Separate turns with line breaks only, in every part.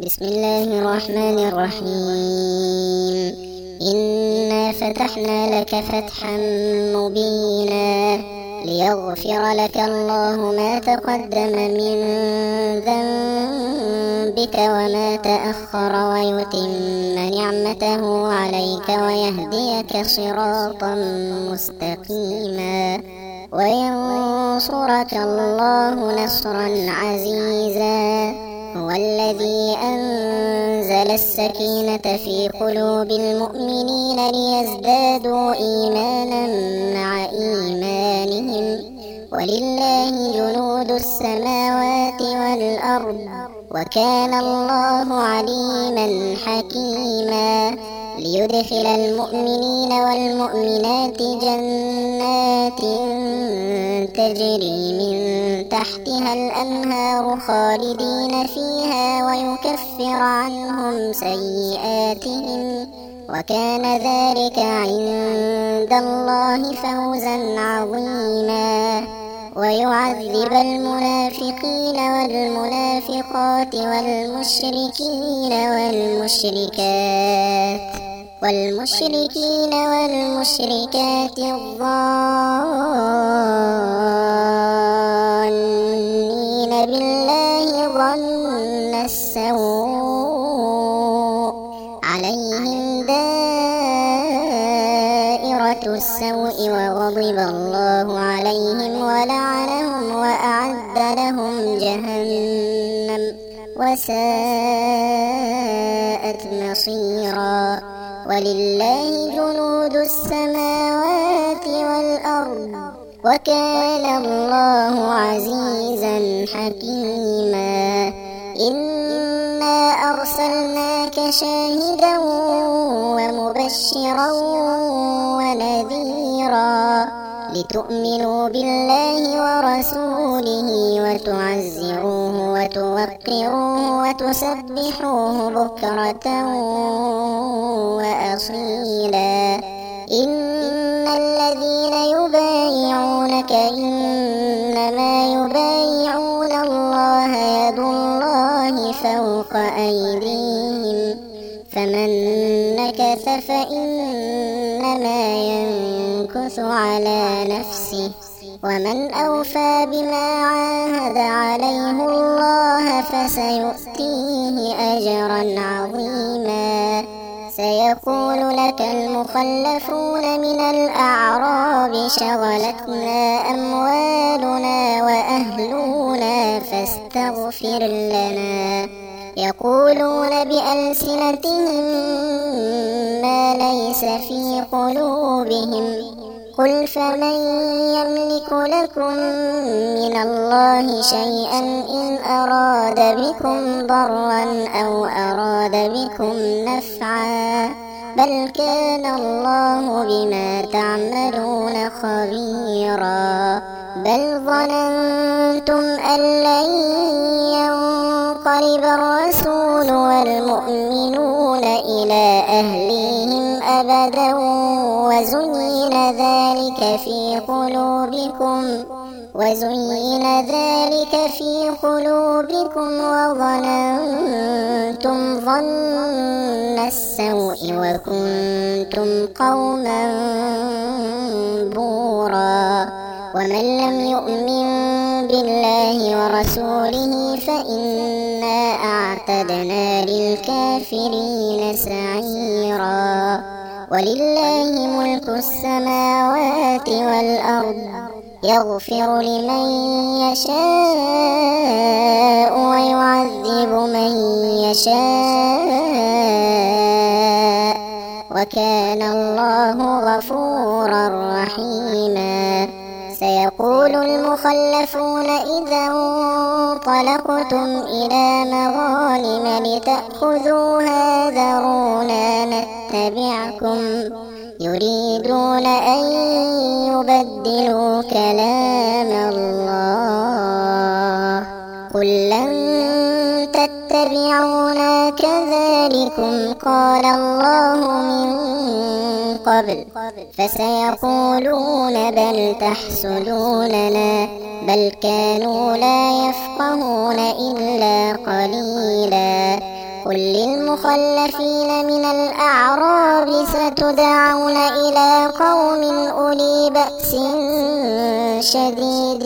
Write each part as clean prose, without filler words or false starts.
بسم الله الرحمن الرحيم. إنا فتحنا لك فتحا مبينا ليغفر لك الله ما تقدم من ذنبك وما تأخر ويتم نعمته عليك ويهديك صراطا مستقيما وينصرك الله نصرا عزيزا. هو الذي أنزل السكينة في قلوب المؤمنين ليزدادوا إيمانا مع إيمانهم ولله جنود السماوات والأرض وكان الله عليما حكيما. ليدخل المؤمنين والمؤمنات جنات تجري من تحتها الأنهار خالدين فيها ويكفر عنهم سيئاتهم وكان ذلك عند الله فوزا عظيما. ويعذب المنافقين والمنافقات والمشركين والمشركات الظانين بالله ظن السوء عليهم دائرة السوء وغضب الله عليهم ولعنهم وأعد لهم جهنم وساءت مصيرا. ولله جنود السماوات والأرض وكان الله عزيزا حكيما. إنا أرسلناك شاهدا ومبشرا ونذيرا لتؤمنوا بالله ورسوله وتعزروه وتوقروه وتسبحوه بكرة وأصيلا. إن الذين يبايعونك إنما يبايعون الله يد الله فوق أيديهم فمن نكث فإنما ينكث على نفسه ومن أوفى بما عاهد عليه الله فسيؤتيه أجرا عظيما. سيقول لك المخلفون من الأعراب شغلتنا أموالنا وأهلنا فاستغفر لنا. يقولون بألسنتهم ما ليس في قلوبهم قل فمن يملك لكم من الله شيئا إن أراد بكم ضرا أو أراد بكم نفعا بل كان الله بما تعملون خبيرا. بل ظننتم أن لن ينقلب الرسول والمؤمنون إلى أهليهم أبدا وزين ذلك في قلوبكم وظننتم ظن السوء وكنتم قوما بورا. ومن لم يؤمن بالله ورسوله فإنا أعتدنا للكافرين سعيرا. ولله ملك السماوات والأرض يغفر لمن يشاء ويعذب من يشاء وكان الله غفورا رحيما. سيقول المخلفون إذا انطلقتم إلى مغانم لتأخذوها ذرونا نتبعكم يريدون أن يبدلوا كلام الله قل لن تتبعونا كذلكم قال الله من قبل فسيقولون بل تحسدوننا بل كانوا لا يفقهون إلا قليلا قل للمخلفين من الأعراب ستدعون إلى قوم أولي بأس شديد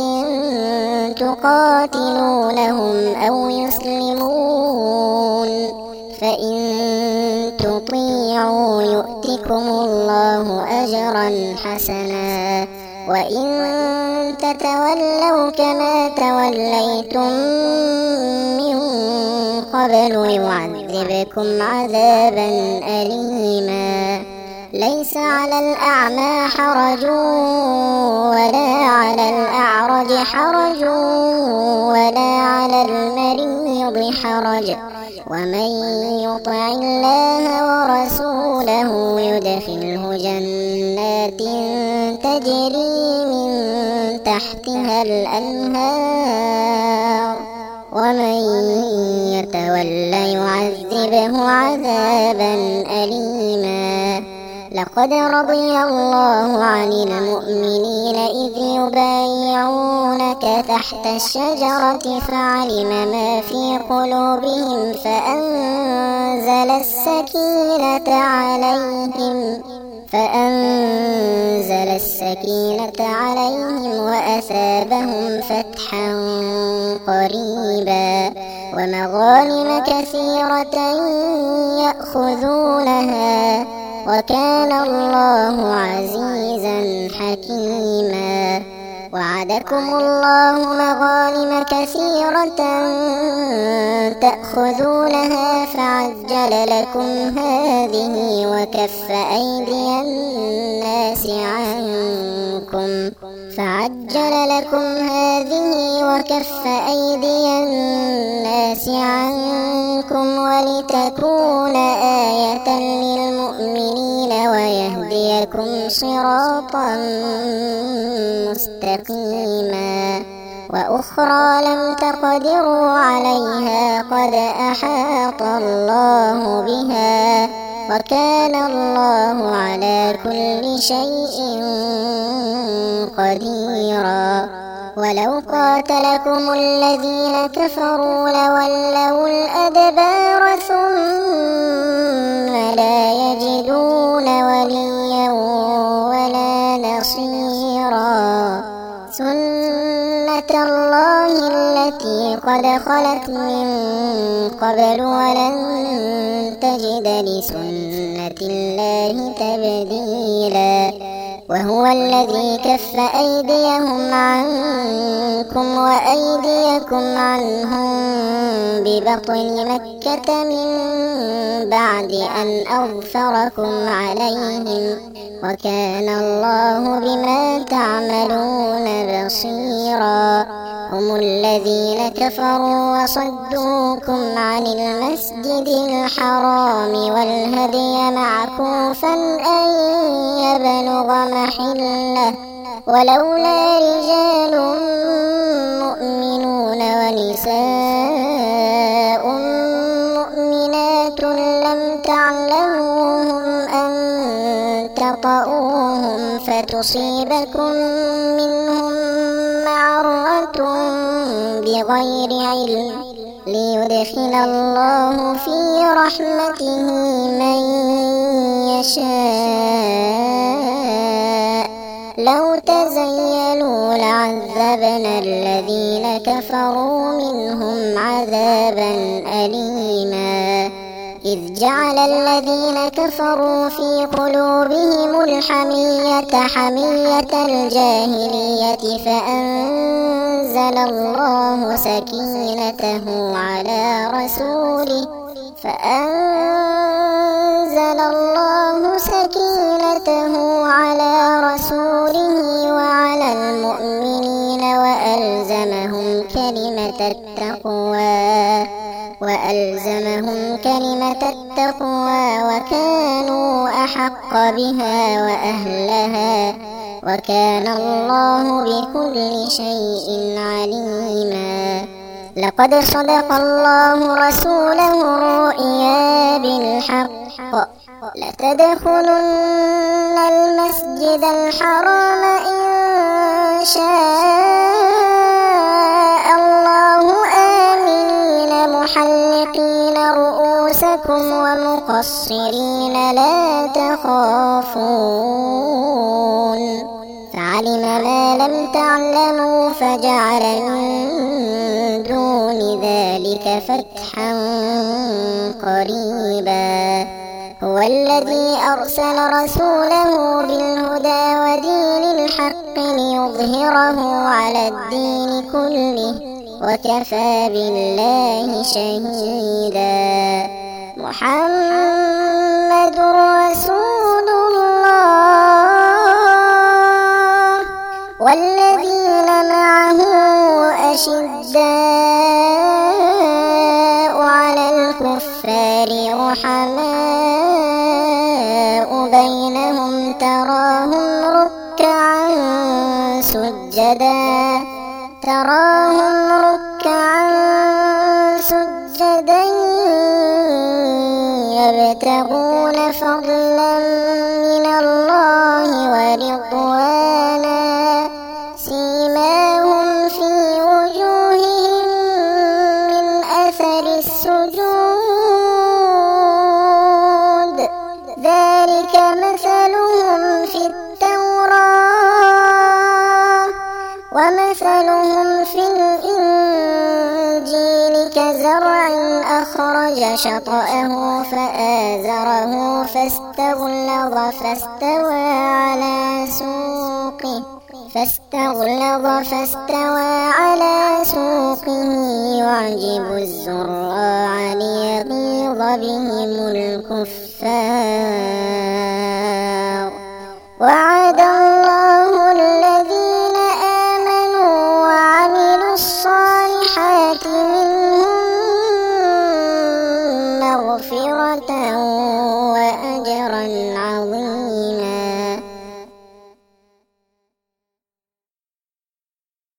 تقاتلونهم أو يسلمون، فإن تطيعوا يؤتكم الله أجرا حسنا، وإن تتولوا كما توليتم من قبل يعذبكم عذابا أليما. ليس على الأعمى حرج ولا على الأعرج حرج ولا على المريض حرج، ومن يطع الله ورسوله يدخله جنات تجري من تحتها الأنهار، ومن يتولى يعذبه عذابا أليما. لقد رضي الله عن المؤمنين إذ يبايعونك تحت الشجرة فعلم ما في قلوبهم فأنزل السكينة عليهم وأثابهم فتحا قريبا ومغانم كثيرة يأخذونها، وكان الله عزيزا حكيما. وعدكم الله مغانم كثيرة تأخذونها فعجل لكم هذه وكف أيدي الناس عنكم ولتكون آية للمؤمنين ويهديكم صراطا مستقيما. وأخرى لم تقدروا عليها قد أحاط الله بها، وكان الله على كل شيء قديرا. ولو قاتلكم الذين كفروا لولوا الأدبار ثم لا يجدون وليا ولا نصيرا. سنة الله التي قد خلت من قبل ولن تجد لسنة الله تبديلا. وهو الذي كف أيديهم عنكم وأيديكم عنهم ببطن مكة من بعد أن أظفركم عليهم، وكان الله بما تعملون بصيرا. هم الذين كفروا وصدوكم عن المسجد الحرام والهدي معكوفا أن يبلغ محله، ولولا رجال مؤمنون ونساء مؤمنات لم تعلموهم أن تطؤوهم فتصيبكم منهم معرة بغير علم ليدخل الله في رحمته من يشاء. لو تزيلوا لعذبنا الذين كفروا منهم عذابا أليما. إذ جعل الذين كفروا في قلوبهم الحمية حمية الجاهلية فأنزل الله سكينته على رسوله وعلى المؤمنين وألزمهم كلمة التقوى وكانوا أحق بها وأهلها، وكان الله بكل شيء عليما. لقد صدق الله رسوله الرؤيا بالحق لتدخلن المسجد الحرام إن شاء الله آمنين محلقين رؤوسكم رؤوسكم ومقصرين لا تخافون فعلم ما لم تعلموا فجعل من دون ذلك فتحا قريبا هو الذي أرسل رسوله بالهدى ودين الحق ليظهره على الدين كله وكفى بالله شهيدا محمد رسول الله والذين معه أشداء على الكفار رحماء بينهم تراهم ركعا سجدا يبتغون فضلا من الله ورضوانا سيماهم في وجوههم من أثر السجود ذلك مثلهم في التوراة ومثلهم في الإنجيل كزرع أخرج شطأه فآزره فاستغلظ على سوقه يعجب الزراع ليغيظ بهم الكفار وعد الله الذين آمنوا وعملوا الصالحات منهم مغفرة وأجرا